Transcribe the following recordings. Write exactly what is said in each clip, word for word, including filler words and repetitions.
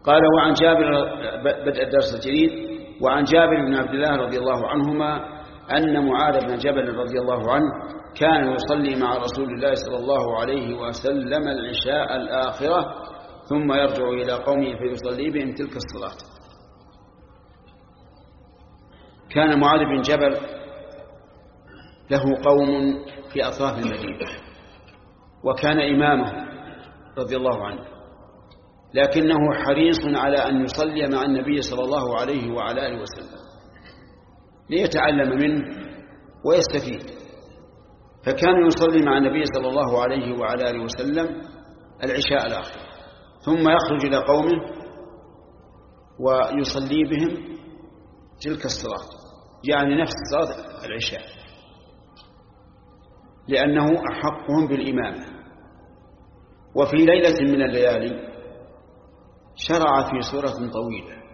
قال: وعن جابر، بدأ الدرس الجديد. وعن جابر بن عبد الله رضي الله عنهما أن معاذ بن جبل رضي الله عنه كان يصلي مع رسول الله صلى الله عليه وسلم العشاء الآخرة ثم يرجع إلى قومه فيصلي بهم تلك الصلاة. كان معاذ بن جبل له قوم في أطراف المدينة وكان إمامه رضي الله عنه، لكنه حريص على أن يصلي مع النبي صلى الله عليه وعلى آله وسلم ليتعلم منه ويستفيد، فكان يصلي مع النبي صلى الله عليه وعلى آله وسلم العشاء الآخر ثم يخرج إلى قومه ويصلي بهم تلك الصلاة، يعني نفس صلاة العشاء، لأنه أحقهم بالإمامة. وفي ليلة من الليالي شرع في سورة طويلة،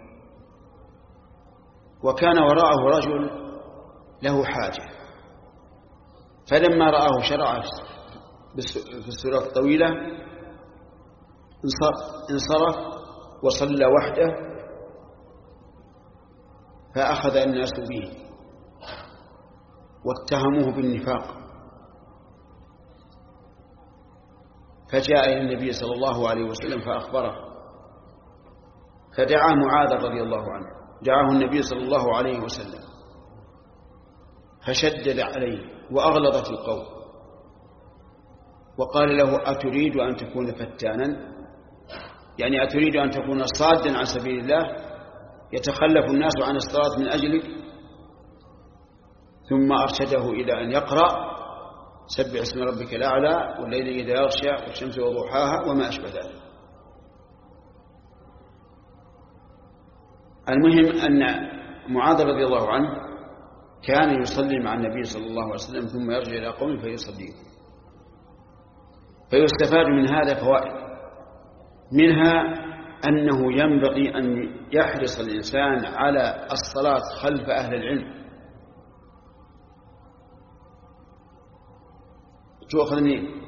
وكان وراءه رجل له حاجة، فلما رآه شرع في السورة الطويلة انصرف وصلى وحده، فأخذ الناس به واتهموه بالنفاق، فجاء إلى النبي صلى الله عليه وسلم فأخبره، فدعا معاذ رضي الله عنه، دعاه النبي صلى الله عليه وسلم فشدد عليه وأغلظ في القول وقال له: أتريد أن تكون فتانا؟ يعني أتريد أن تكون صادا عن سبيل الله يتخلف الناس عن الصلاة من أجلك؟ ثم أرشده إلى أن يقرأ: سبح اسم ربك الأعلى والليل إذا يغشى والشمس وضحاها وما أشبه ذلك. المهم أن معاذ رضي الله عنه كان يصلي مع النبي صلى الله عليه وسلم ثم يرجع إلى قومه فيصلي. فيستفاد من هذا فوائد، منها أنه ينبغي أن يحرص الإنسان على الصلاة خلف أهل العلم. تؤخذ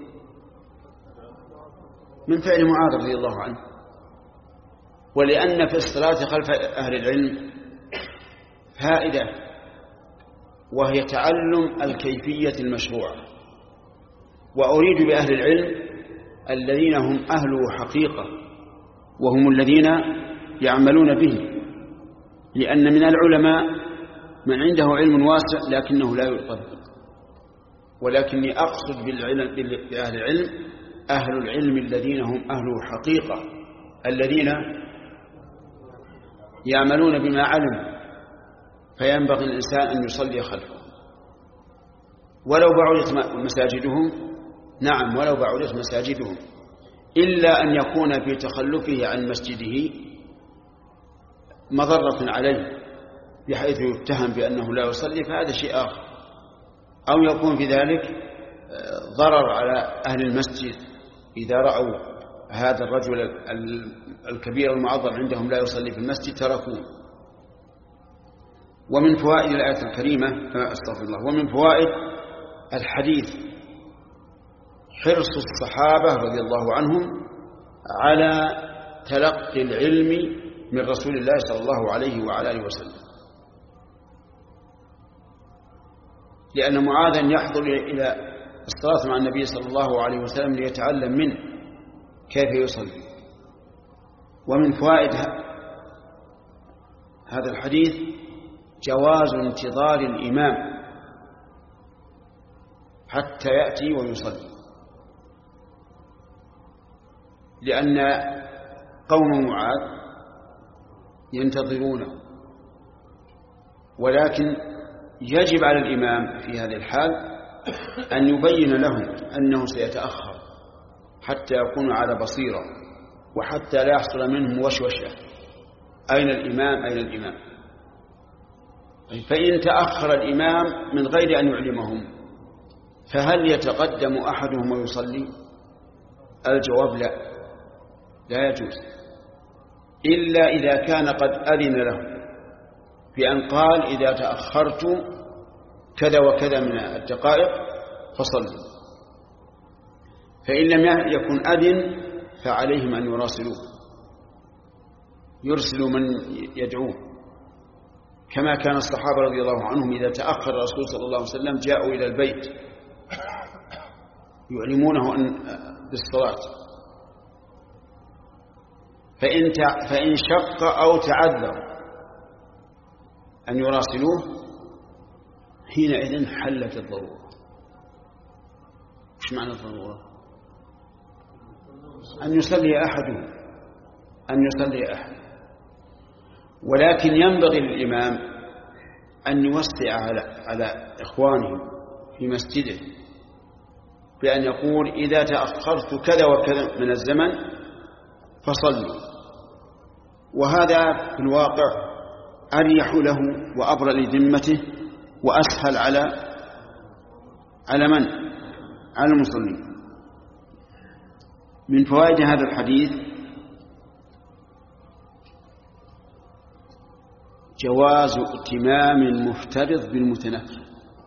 من فعل معاذ رضي الله عنه، ولأن في الصلاة خلف أهل العلم فائدة، وهي تعلم الكيفية المشروعة. وأريد بأهل العلم الذين هم أهله حقيقة، وهم الذين يعملون به، لأن من العلماء من عنده علم واسع لكنه لا يطبق، ولكني أقصد بالعلم بأهل العلم أهل العلم الذين هم أهله حقيقة، الذين يعملون بما علم، فينبغي الإنسان أن يصلي خلفه ولو بعدت مساجدهم. نعم، ولو بعدت مساجدهم، إلا أن يكون في تخلفه عن مسجده مضرة عليه بحيث يتهم بأنه لا يصلي، فهذا شيء آخر، أو يكون في ذلك ضرر على أهل المسجد إذا رأوا هذا الرجل الكبير المعظم عندهم لا يصلي في المسجد تركوه. ومن فوائد الآية الكريمة أستغفر الله ومن فوائد الحديث حرص الصحابة رضي الله عنهم على تلقي العلم من رسول الله صلى الله عليه وعلى آله وسلم، لأن معاذا يحضر إلى الصلاة مع النبي صلى الله عليه وسلم ليتعلم منه كيف يصلي. ومن فوائد هذا الحديث جواز انتظار الإمام حتى يأتي ويصلي، لأن قوم معاذ ينتظرونه، ولكن يجب على الإمام في هذه الحال أن يبين لهم أنه سيتأخر حتى يكون على بصيرة، وحتى لا يحصل منهم وشوشة: أين الإمام أين الإمام؟ فإن تأخر الإمام من غير أن يعلمهم فهل يتقدم أحدهم ويصلي؟ الجواب لا، لا يجوز، إلا إذا كان قد أذن له بأن قال: إذا تأخرت كذا وكذا من الدقائق فصلوا. فإن لم يكن أذن فعليهم أن يراسلوه. يرسل من يدعوه، كما كان الصحابة رضي الله عنهم إذا تأخر الرسول صلى الله عليه وسلم جاءوا إلى البيت يعلمونه أن بالصلاة، فإن فإن شق أو تعذر أن يراسلوه حينئذ حلت الضرورة. إيش معنى الضرورة؟ أن يصلي أحدهم أن يصلي أحد ولكن ينبغي للإمام أن يوسع على على إخوانه في مسجده بأن يقول إذا تأخرت كذا وكذا من الزمن فصلوا، وهذا في الواقع أريح له وأبرأ لذمته وأسهل على على من؟ على المصلين. من فوائد هذا الحديث جواز ائتمام المفترض بالمتنفل،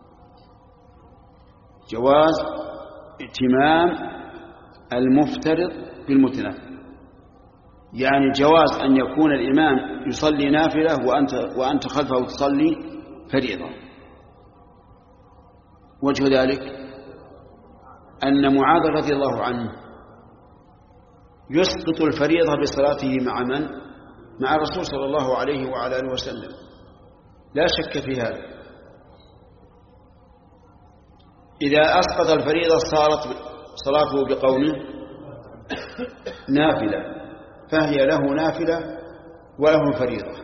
جواز ائتمام المفترض بالمتنفل، يعني جواز أن يكون الإمام يصلي نافلة وأنت, وأنت خلفه تصلي فريضة. وجه ذلك أن معاذ رضي الله عنه يسقط الفريضة بصلاته مع من؟ مع الرسول صلى الله عليه وعلى آله وسلم، لا شك في هذا. إذا أسقط الفريضة صارت صلاته بقوله نافلة، فهي له نافلة وله فريضة.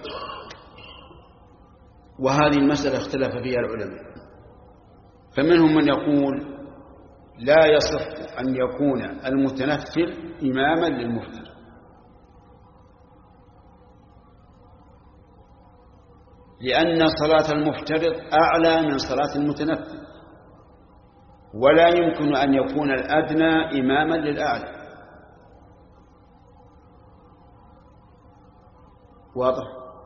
وهذه المسألة اختلف فيها العلماء، فمنهم من يقول لا يصح أن يكون المتنفل إماما للمفترض، لأن صلاة المفترض أعلى من صلاة المتنفل، ولا يمكن أن يكون الأدنى إماما للأعلى. واضح؟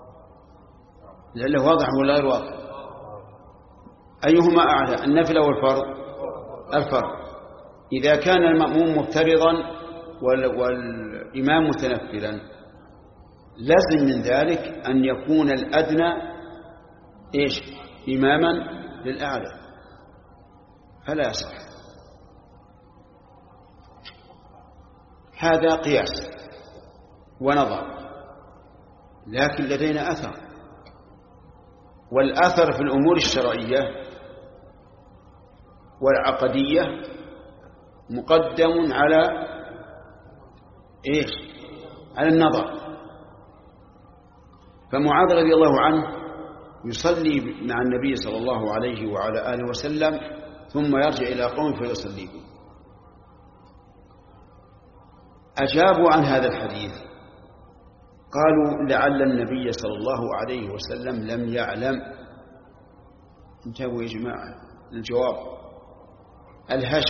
لأنه واضح ولا غير واضح؟ أيهما أعلى، النفل أو الفرض؟ الفرض. إذا كان المأموم مفترضا والإمام متنفلا لازم من ذلك أن يكون الأدنى إيش؟ إماما للأعلى، فلا يصح. هذا قياس ونظر، لكن لدينا أثر، والأثر في الأمور الشرعية والعقدية مقدم على إيش؟ على النظر. فمعاذ رضي الله عنه يصلي مع النبي صلى الله عليه وعلى آله وسلم ثم يرجع إلى قوم فيصلي بهم. أجابوا عن هذا الحديث قالوا لعل النبي صلى الله عليه وسلم لم يعلم. انتبهوا يا جماعة، الجواب الهش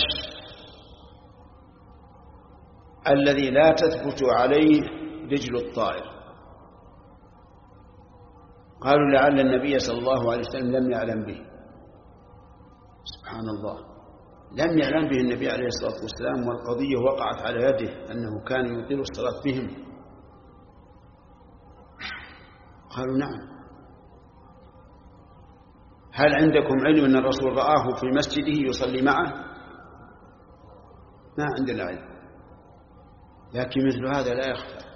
الذي لا تثبت عليه رجل الطائر. قالوا لعل النبي صلى الله عليه وسلم لم يعلم به. سبحان الله، لم يعلم به النبي عليه الصلاة والسلام، والقضية وقعت على يده أنه كان يطيل الصلاة بهم. قالوا نعم. هل عندكم علم أن الرسول رآه في مسجده يصلي معه؟ ما عندنا علم، لكن مثل هذا لا يخفى.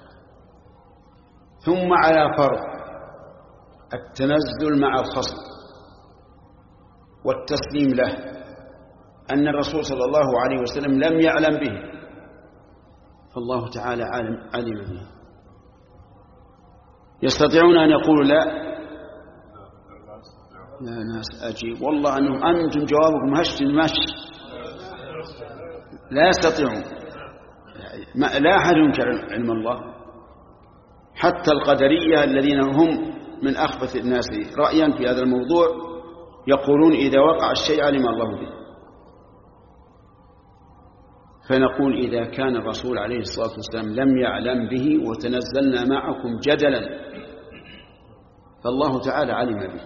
ثم على فرض التنزل مع الخصم والتسليم له أن الرسول صلى الله عليه وسلم لم يعلم به، فالله تعالى علم علم به. يستطيعون أن يقولوا لا؟ لا ناس أجيب والله أنهم أنتم جوابكم هش المشي، لا يستطيعون. لا أحد ينكر علم الله، حتى القدرية الذين هم من أخبث الناس رأيا في هذا الموضوع يقولون إذا وقع الشيء علم الله به. فنقول إذا كان الرسول عليه الصلاة والسلام لم يعلم به وتنزلنا معكم جدلا، فالله تعالى علم به.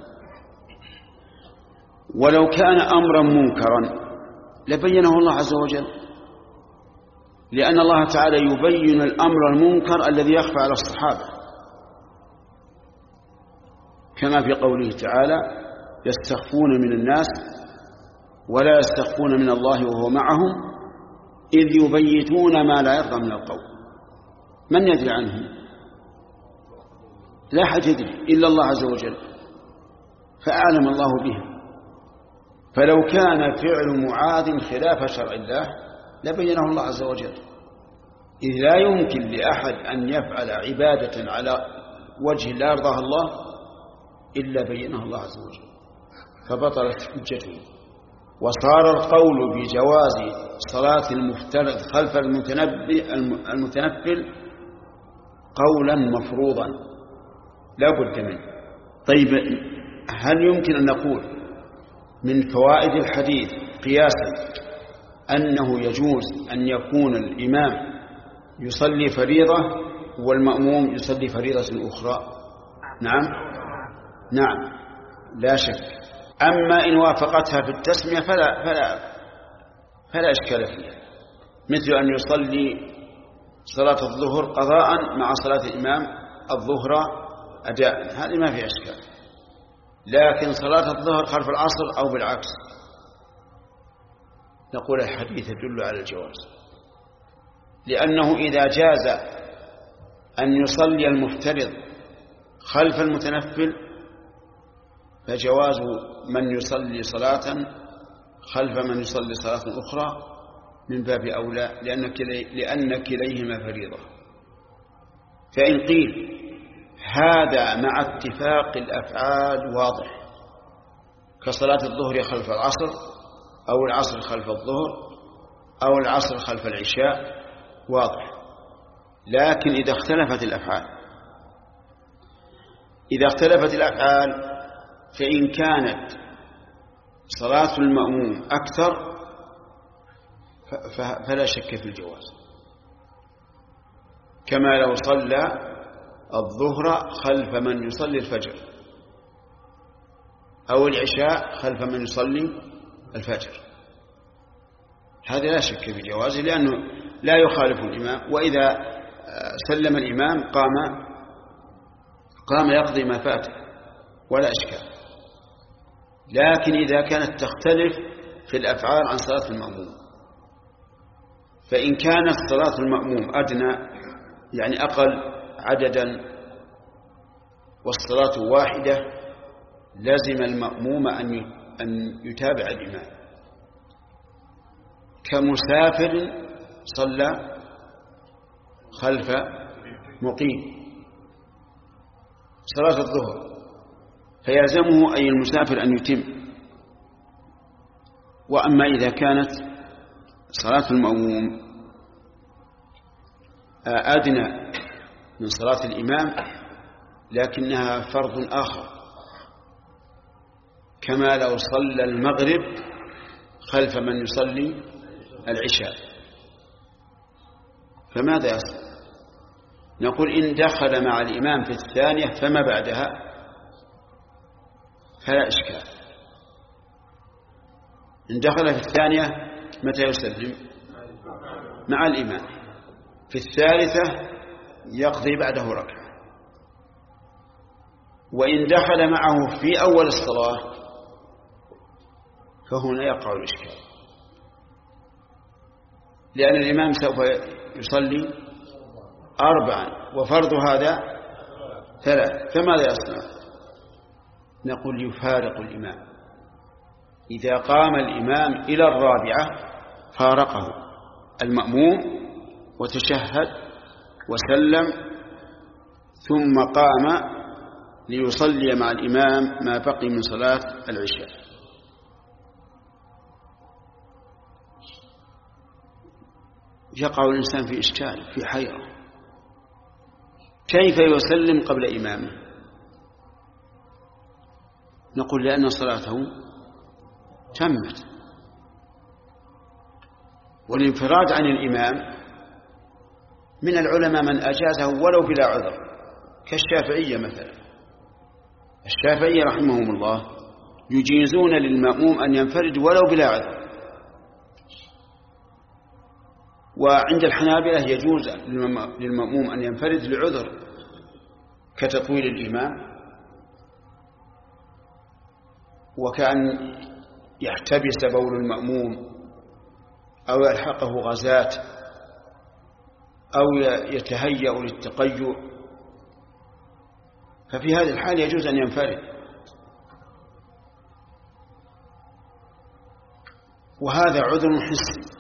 ولو كان أمرا منكرا لبينه الله عز وجل، لأن الله تعالى يبين الأمر المنكر الذي يخفى على الصحابة. كما في قوله تعالى يستخفون من الناس ولا يستخفون من الله وهو معهم إذ يبيتون ما لا يرضى من القول. من يدري عنهم؟ لا أحد يدري إلا الله عز وجل، فأعلم الله بهم. فلو كان فعل معاذ خلاف شرع الله لبينه الله عز وجل، إذ لا يمكن لأحد أن يفعل عبادة على وجه لا يرضاها الله إلا بينه الله عز وجل، فبطلت حجته. وصار القول بجواز صلاة المفترض خلف المتنفل قولا مفروضا لا بد منه. طيب، هل يمكن أن نقول من فوائد الحديث قياسا أنه يجوز أن يكون الإمام يصلي فريضة والمأموم يصلي فريضة أخرى؟ نعم نعم لا شك. أما إن وافقتها في التسمية فلا, فلا, فلا إشكال فيها، مثل أن يصلي صلاة الظهر قضاء مع صلاة الإمام الظهر أداء، هذه ما في إشكال. لكن صلاة الظهر خلف العصر أو بالعكس نقول الحديث يدل على الجواز، لأنه إذا جاز أن يصلي المفترض خلف المتنفل فجواز من يصلي صلاة خلف من يصلي صلاة أخرى من باب أولى، لأن, كلي لأن كليهما فريضة. فإن قيل هذا مع اتفاق الأفعال واضح، كصلاة الظهر خلف العصر أو العصر خلف الظهر أو العصر خلف العشاء واضح. لكن إذا اختلفت الأفعال إذا اختلفت الأفعال فإن كانت صلاة المأموم أكثر فلا شك في الجواز، كما لو صلى الظهر خلف من يصلي الفجر أو العشاء خلف من يصلي الفجر، هذا لا شك في جوازه لأنه لا يخالف الإمام، وإذا سلم الإمام قام قام يقضي ما فاته ولا إشكال. لكن إذا كانت تختلف في الأفعال عن صلاة المأموم، فإن كانت صلاة المأموم أدنى يعني أقل عددا والصلاة واحدة لازم المأموم أن يتابع الإمام، كمسافر صلى خلف مقيم صلاة الظهر فيلزمه أي المسافر أن يتم. وأما إذا كانت صلاة المأموم أدنى من صلاة الإمام لكنها فرض آخر، كما لو صلى المغرب خلف من يصلي العشاء، فماذا يصل؟ نقول إن دخل مع الإمام في الثانية فما بعدها فلا إشكال. إن دخل في الثانية متى يسلم؟ مع الإمام. في الثالثة يقضي بعده ركعة. وإن دخل معه في أول الصلاة فهنا يقع الإشكال، لأن الإمام سوف يصلي أربعا وفرض هذا ثلاث، فماذا يصنع؟ نقول يفارق الإمام. إذا قام الإمام إلى الرابعة فارقه المأموم وتشهد وسلم ثم قام ليصلي مع الإمام ما بقي من صلاة العشاء. يقع الإنسان في إشكال في حيرة، كيف يسلم قبل إمامه؟ نقول لأن صلاته تمت، والانفراد عن الإمام من العلماء من أجازه ولو بلا عذر، كالشافعية مثلا. الشافعية رحمهم الله يجيزون للمأموم أن ينفرد ولو بلا عذر، وعند الحنابلة يجوز للمأموم أن ينفرد لعذر كتطويل الإمام وكأن يحتبس بول المأموم أو يلحقه غازات أو يتهيأ للتقيؤ، ففي هذه الحال يجوز أن ينفرد. وهذا عذر حسي.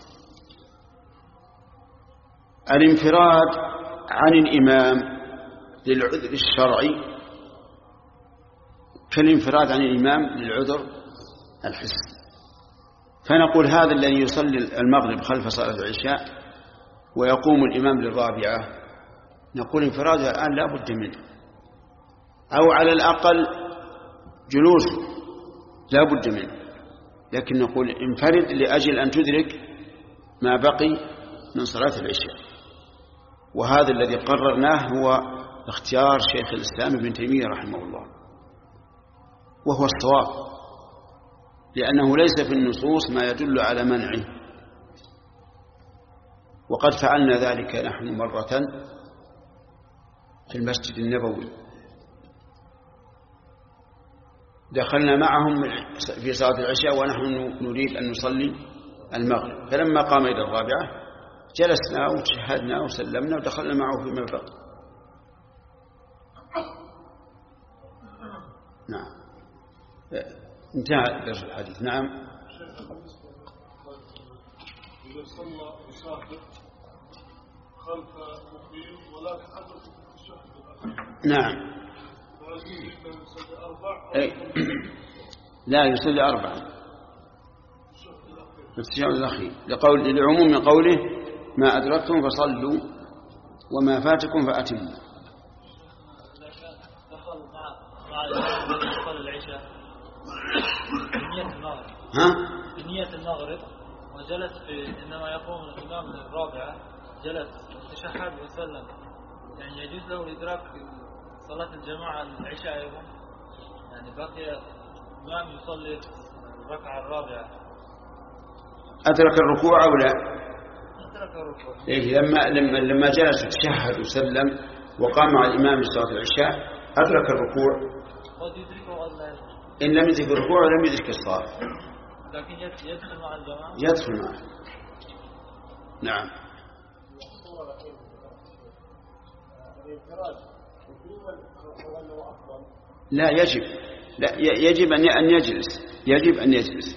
الانفراد عن الإمام للعذر الشرعي كالانفراد عن الإمام للعذر الحسي. فنقول هذا الذي يصلي المغرب خلف صلاة العشاء ويقوم الإمام للرابعة، نقول انفراده الآن لا بد منه، أو على الأقل جلوسه لا بد منه، لكن نقول انفرد لأجل أن تدرك ما بقي من صلاة العشاء. وهذا الذي قررناه هو اختيار شيخ الإسلام ابن تيمية رحمه الله، وهو الصواب، لأنه ليس في النصوص ما يدل على منعه. وقد فعلنا ذلك نحن مرة في المسجد النبوي، دخلنا معهم في صلاة العشاء ونحن نريد أن نصلي المغرب، فلما قام إلى الرابعة جلسنا وتشهدنا وسلمنا ودخلنا معه فيما بقي. نعم، انتهى درس الحديث. نعم. إذا صلى مسافر خلف مقيم ولكن أدرك الشهر الأخير. نعم. يصلي أربع. أي. لا، يصلي أربعة في الشهر الأخير، لقول لعموم قوله ما أدركتم فصلوا وما فاتكم فأتموا. دخل مع صلاة العشاء بنية المغرب. ها؟ بنية المغرب وجلس في إنما يقوم الإمام من الرابعة، جلس تشهد وسلم، يعني يجوز له إدراك صلاة الجماعة العشاء أيضا، يعني بقي الإمام يصلي الركعة الرابعة. أدرك الركوع أو لا؟ أدرك الركوع. إيه، لما لما لما جلس تشهد وسلم وقام مع الإمام لصلاة العشاء أدرك الركوع. قد يدركه قد لا يدرك. إن لم يدرك الركوع ولم يدرك الصلاة. لكن يدخل مع الجماعة. يدخل معه. نعم. لا يجب، لا يجب أن يجلس، يجب أن يجلس،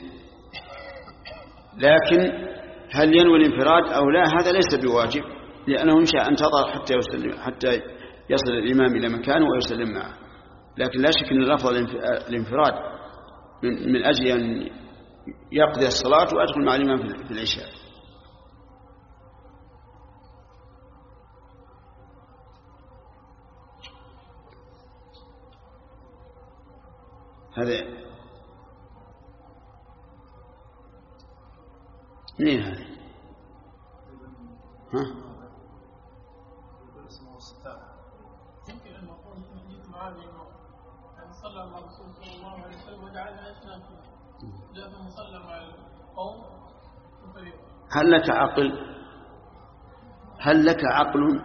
لكن هل ينوي الانفراد أو لا هذا ليس بواجب، لأنه إن شاء انتظر حتى يسلم حتى يصل الإمام إلى مكانه ويسلم معه. لكن لا شك أن الأفضل الانفراد من, من أجل أن يقضي الصلاة ويدخل مع الإمام في العشاء. هذا منين هذا؟ ها؟ يمكن أن نقول حديث معاذ أن صلى مع الرسول صلى الله عليه وسلم وجعلنا يتنافسون، لأنه صلى مع القوم وفريق. هل لك عقل؟ هل لك عقل؟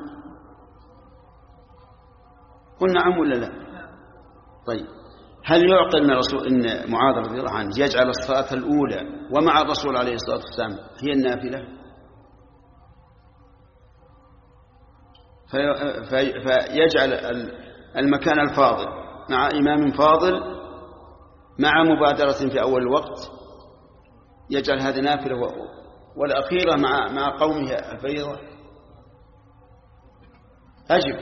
قل نعم ولا لا؟ طيب، هل يعقل من الرسول إن معاذ رضي الله عنه يجعل الصلاة الأولى ومع الرسول عليه الصلاة والسلام هي النافلة، في فيجعل المكان الفاضل مع إمام فاضل مع مبادرة في أول الوقت، يجعل هذه نافلة والأخيرة مع مع قومه الفريضة؟ أجب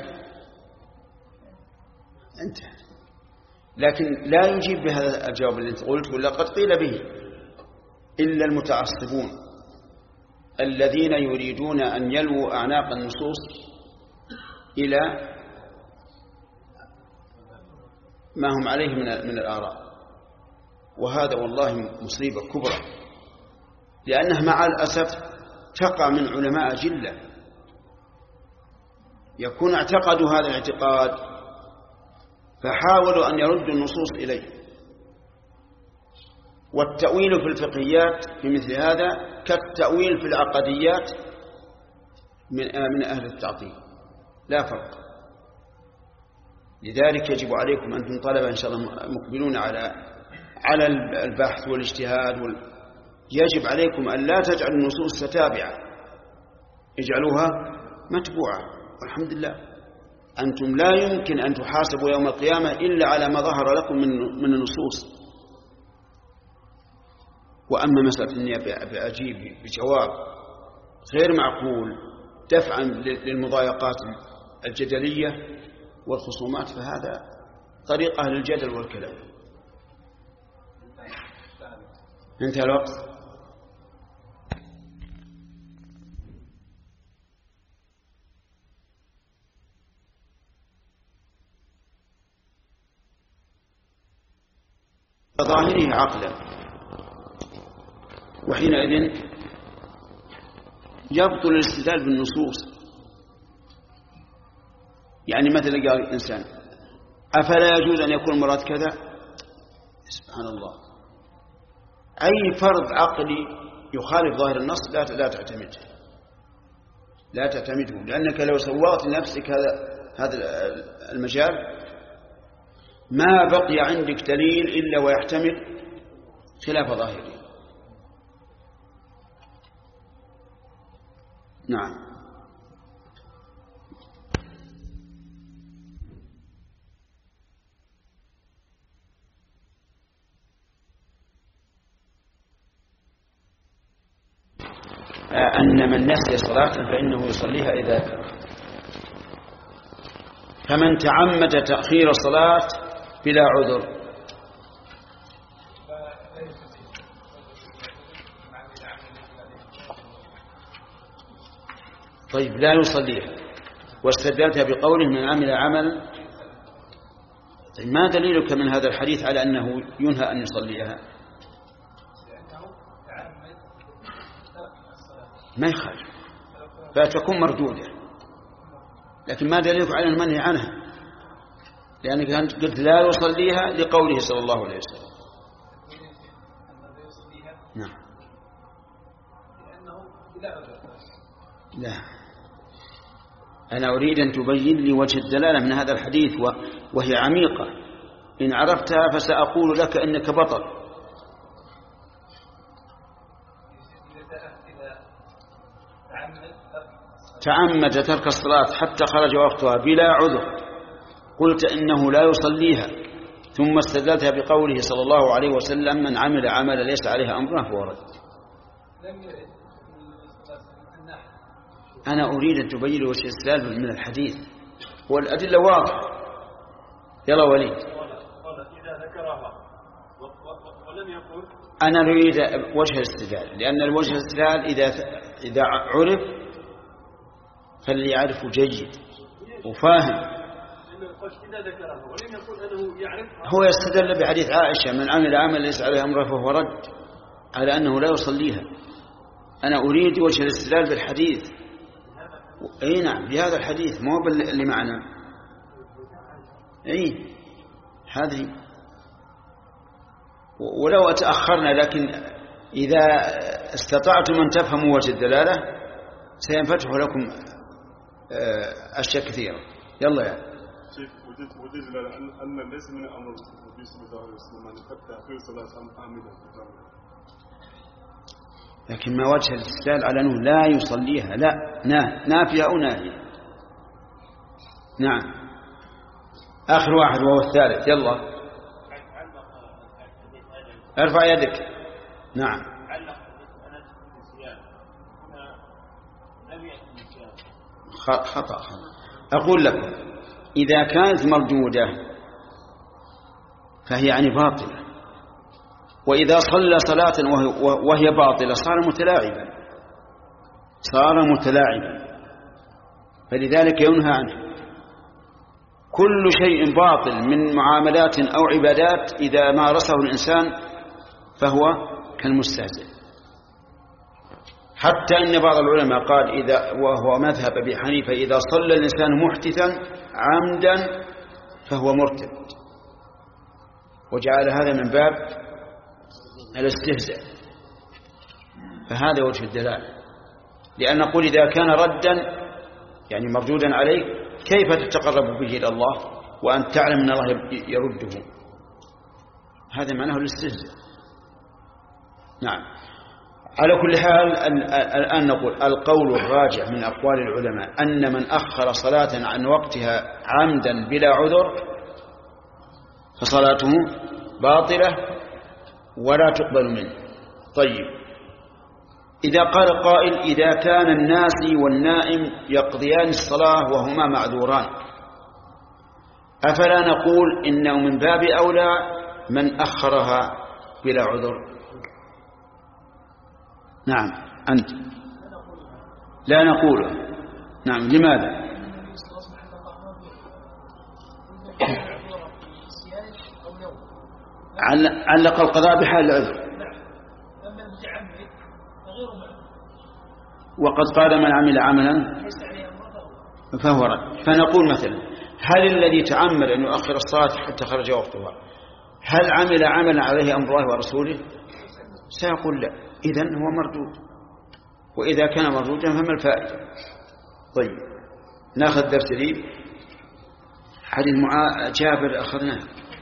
أنت، لكن لا يجيب بهذا الجواب اللي أنت قلت، ولا قد قيل به إلا المتعصبون الذين يريدون أن يلووا أعناق النصوص إلى ما هم عليه من من الآراء، وهذا والله مصيبة كبرى، لأنها مع الأسف تقع من علماء جلة يكون اعتقدوا هذا الاعتقاد فحاولوا أن يردوا النصوص إليه. والتأويل في الفقهيات في مثل هذا كالتأويل في العقديات من من أهل التعطيل، لا فرق. لذلك يجب عليكم أنتم طلبة إن شاء الله مقبلون على على البحث والاجتهاد وال... يجب عليكم أن لا تجعلوا النصوص تتابعة، اجعلوها متبوعة. والحمد لله أنتم لا يمكن أن تحاسبوا يوم القيامة إلا على ما ظهر لكم من من النصوص. وأما مسألة أني بأجيب بجواب غير معقول دفعا للمضايقات الجدلية والخصومات فهذا طريق أهل الجدل والكلام. انتهى الوقت. ظاهره عقلا، وحينئذ يبطل الاستدلال بالنصوص. يعني مثلا قال الإنسان أفلا يجوز أن يكون المراد كذا، سبحان الله، أي فرض عقلي يخالف ظاهر النص لا لا تعتمد لا تعتمده، لأنك لو سوغت لنفسك هذا هذا المجال ما بقي عندك دليل إلا ويحتمل خلاف ظاهره. نعم. أن من نسي صلاة فإنه يصليها إذا ذكر. فمن تعمد تأخير الصلاة بلا عذر طيب لا يصليها، واستدلت بقوله من عمل عمل. طيب ما دليلك من هذا الحديث على أنه ينهى أن يصليها؟ ما يخالف فتكون مردودة، لكن ما دليلك على المنهي عنها؟ لأنك قلت لا يصليها لقوله صلى الله عليه وسلم. نعم. لا، أنا أريد أن تبين لي وجه الدلالة من هذا الحديث وهي عميقة، إن عرفتها فسأقول لك إنك بطل. تعمد ترك الصلاة حتى خرج وقتها بلا عذر، قلت إنه لا يصليها، ثم استدلتها بقوله صلى الله عليه وسلم من عمل عملا ليس عليه أمره فهو رد. أنا أريد أن تبين وجه الاستدلال من الحديث والأدلة واضحة. يلا وليد. إذا ذكرها ولم يقل. أنا أريد وجه الاستدلال، لأن الوجه الاستدلال إذا إذا عرف فاللي يعرفه جيد وفاهم. هو يستدل بحديث عائشة من عمل عمل ليس عليه أمره فهو رد، على أنه لا يصليها. أنا أريد وجه الاستدلال بالحديث. أي نعم بهذا الحديث مو باللي معنا. أي هذه ولو أتأخرنا، لكن إذا استطعتم أن تفهموا وجه الدلالة سينفتح لكم أشياء كثيرة. يلا يا شيخ وجدت أن ليس من أمر النبي صلى الله عليه وسلم أن قد تأخير صلاة عامدا، لكن ما وجه الاستدلال على أنه لا يصليها؟ لا، نافية أو ناهية. نعم. آخر واحد وهو الثالث. يلا ارفع يدك. نعم. خطأ. أقول لكم إذا كانت مردودة فهي يعني باطلة، وإذا صلى صلاة وهي باطلة صار متلاعبا صار متلاعبا فلذلك ينهى عنه. كل شيء باطل من معاملات أو عبادات إذا مارسه الإنسان فهو كالمستهزئ. حتى أن بعض العلماء قال إذا وهو مذهب أبي حنيفة إذا صلى الإنسان محدثا عمدا فهو مرتد، وجعل هذا من باب الاستهزاء. فهذا وجه الدلالة، لأن نقول إذا كان ردا يعني مردودا عليه كيف تتقرب به إلى الله وأن تعلم أن الله يرده؟ هذا معناه الاستهزاء. نعم. على كل حال الآن نقول القول الراجع من أقوال العلماء أن من أخر صلاة عن وقتها عمدا بلا عذر فصلاته باطلة ولا تقبل منه. طيب، إذا قال قائل إذا كان الناسي والنائم يقضيان الصلاة وهما معذوران أفلا نقول إنه من باب أولى من أخرها بلا عذر؟ نعم. أنت لا نقوله. نعم. لماذا؟ علق القضاء بحال العذر، وقد قال من عمل عملا فهو رد. فنقول مثلا هل الذي تعمد أن يؤخر الصلاة حتى خرج وقتها هل عمل عملا عليه أمر الله ورسوله؟ سيقول لا، إذن هو مردود، وإذا كان مردودا فما الفائدة؟ طيب، ناخذ درس لي حديث معاذ جابر أخذناه.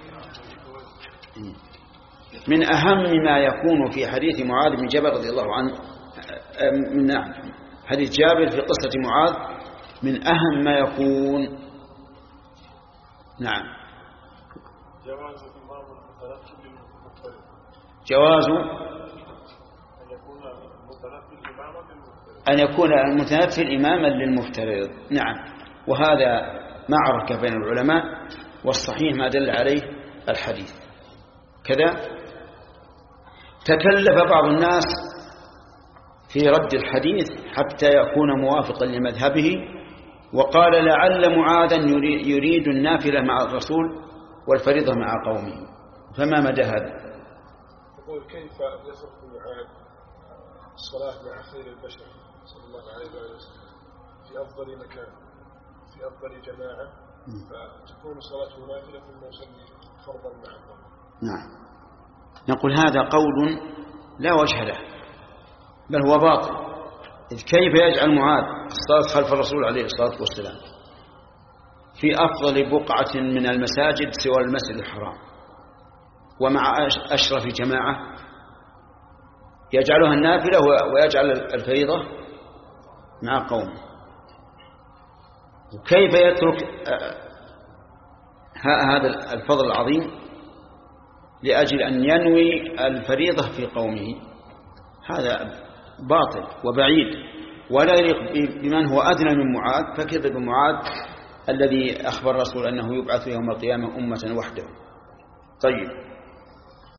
من أهم ما يكون في حديث معاذ بن جبل رضي الله عنه من نعم حديث جابر في قصة معاذ من أهم ما يكون. نعم. جواز الإمام المتنفل للمفترض. جواز أن يكون المتنفل إماما للمفترض. أن يكون المتنفل إماما للمفترض. نعم. وهذا معركة بين العلماء، والصحيح ما دل عليه الحديث. كذا تكلف بعض الناس في رد الحديث حتى يكون موافقا لمذهبه، وقال لعل معاذا يريد النافلة مع الرسول والفريضة مع قومه. فما مدى هذا؟ يقول كيف يترك معاذ الصلاة مع خير البشر صلى الله عليه وسلم في أفضل مكان في أفضل جماعة فتكون صلاته نافلة ثم يصلي فرضا مع الله؟ نعم. نقول هذا قول لا وجه له، بل هو باطل. إذ كيف يجعل معاذ الصلاة خلف الرسول عليه الصلاة والسلام في أفضل بقعة من المساجد سوى المسجد الحرام ومع أشرف جماعة يجعلها النافلة ويجعل الفريضة مع قومه؟ وكيف يترك هذا الفضل العظيم لأجل أن ينوي الفريضة في قومه؟ هذا باطل وبعيد ولا يليق بمن هو أدنى من معاذ، فكيف بمعاذ الذي أخبر الرسول أنه يبعث يوم القيامة أمة وحده. طيب،